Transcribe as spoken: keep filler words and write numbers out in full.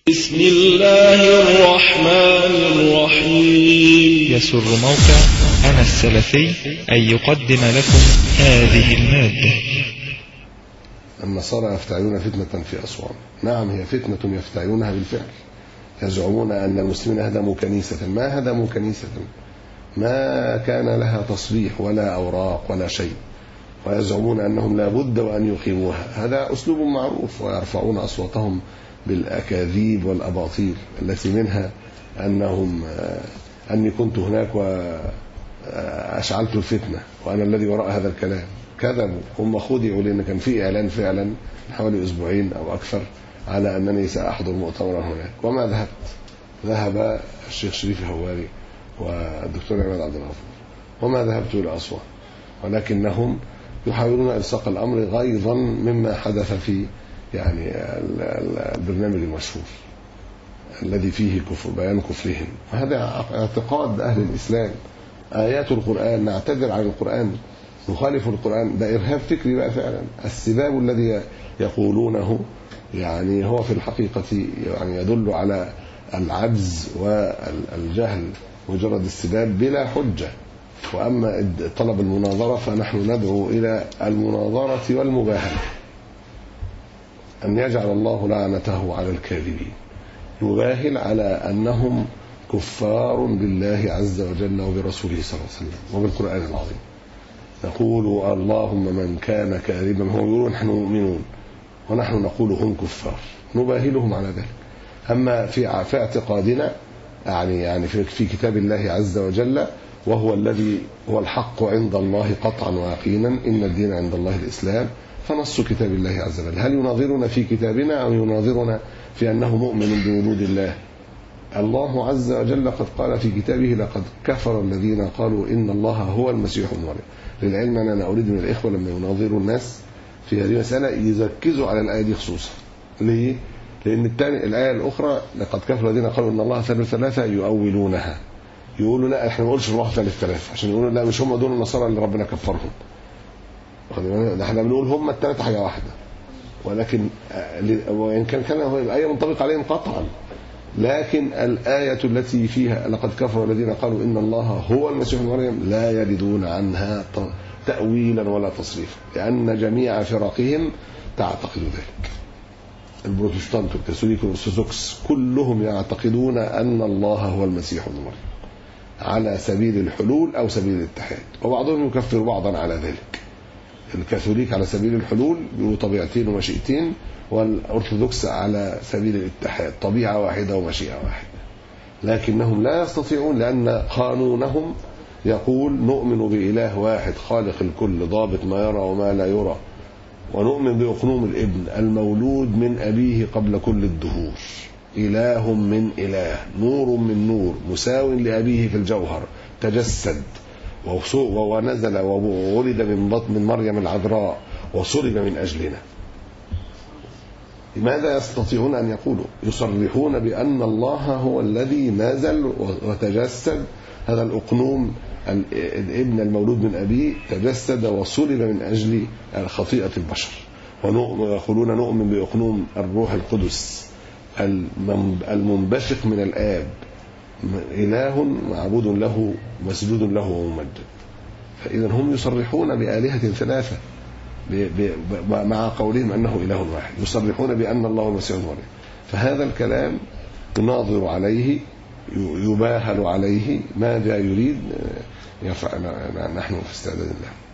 بسم الله الرحمن الرحيم. يسر موقع أنا السلفي أن يقدم لكم هذه المادة. النصارى يفتعلون فتنة في أسوان. نعم، هي فتنة يفتعلونها بالفعل. يزعمون أن المسلمين هدموا كنيسة. ما هدموا كنيسة، ما كان لها تصريح ولا أوراق ولا شيء، ويزعمون أنهم لا بد وأن يقيموها. هذا أسلوب معروف، ويرفعون أصواتهم بالأكاذيب والأباطيل التي منها أنهم أني كنت هناك وأشعلت الفتنة وأنا الذي وراء هذا الكلام. كذبوا، هم خدعوا، لأن كان في إعلان فعلا حوالي أسبوعين أو أكثر على أنني سأحضر مؤتمرا هناك، وما ذهبت. ذهب الشيخ شريف الهواري والدكتور عماد عبد الغفور، وما ذهبت إلى أسوان، ولكنهم يحاولون إلصاق الأمر غيظا مما حدث في يعني البرنامج المشهور الذي فيه كفر بيان كفرهم. وهذا اعتقاد أهل الإسلام. آيات القرآن نعتذر عن القرآن، نخالف القرآن، ده إرهاب فكري بقى فعلا. السباب الذي يقولونه يعني هو في الحقيقة يعني يدل على العجز والجهل، مجرد السباب بلا حجة. وأما طلب المناظرة فنحن ندعو إلى المناظرة والمباهلة، أن يجعل الله لعنته على الكاذبين. يباهل على أنهم كفار بالله عز وجل وبرسوله صلى الله عليه وسلم وبالقرآن العظيم. نقول اللهم من كان كاذبا، هم يقولون نحن مؤمنون ونحن نقول هم كفار، نباهلهم على ذلك. أما في في اعتقادنا يعني يعني في, في كتاب الله عز وجل، وهو الذي هو الحق عند الله قطعا ويقينا، إن الدين عند الله الإسلام، فنص كتاب الله عز وجل. هل يناظرنا في كتابنا أو يناظرنا في أنه مؤمن بوجود الله؟ الله عز وجل قد قال في كتابه: لقد كفر الذين قالوا إن الله هو المسيح ابن مريم. للعلم أن أنا أريد من الإخوة لما يناظروا الناس في هذه المسألة يركزوا على الآية دي خصوصا. ليه؟ لأن الثاني الآية الأخرى لقد كفر الذين قالوا إن الله ثالث ثلاثة يؤولونها، يقولوا لا احنا ما نقولش الله ثالث ثلاثة، عشان يقولوا لا مش هم دول النصارى اللي ربنا كفرهم، احنا بنقول هم الثلاثة حاجة واحدة. ولكن وإن كان كان هو الآية منطبق عليهم قطعا، لكن الآية التي فيها لقد كفر الذين قالوا إن الله هو المسيح ابن مريم لا يردون عنها تأويلا ولا تصريفا، لأن جميع فرقهم تعتقد ذلك. البروتستانت والكاثوليك والأرثوذكس كلهم يعتقدون أن الله هو المسيح ابن مريم على سبيل الحلول أو سبيل الاتحاد، وبعضهم يكفر بعضا على ذلك. الكاثوليك على سبيل الحلول بيقولوا طبيعتين ومشيئتين، والأرثوذكس على سبيل الاتحاد طبيعة واحدة ومشيئة واحدة. لكنهم لا يستطيعون، لأن قانونهم يقول نؤمن بإله واحد خالق الكل ضابط ما يرى وما لا يرى، ونؤمن بأقنوم الابن المولود من أبيه قبل كل الدهور، إله من إله، نور من نور، مساو لأبيه في الجوهر، تجسد ونزل وولد من بطن من مريم العذراء وصلب من أجلنا. لماذا يستطيعون أن يقولوا؟ يصرحون بأن الله هو الذي نزل وتجسد، هذا الأقنوم الابن المولود من أبيه تجسد وصلب من أجل خطيئة البشر. ويقولون نؤمن بأقنوم الروح القدس المنبثق من الآب، إله معبود له مسجود له وممجد. فإذا هم يصرحون بآلهة ثلاثة مع قولهم أنه إله واحد، يصرحون بأن الله المسيح ابن مريم. فهذا الكلام يناظر عليه، يباهل عليه، ماذا يريد يفعل. نحن في استعداد الله.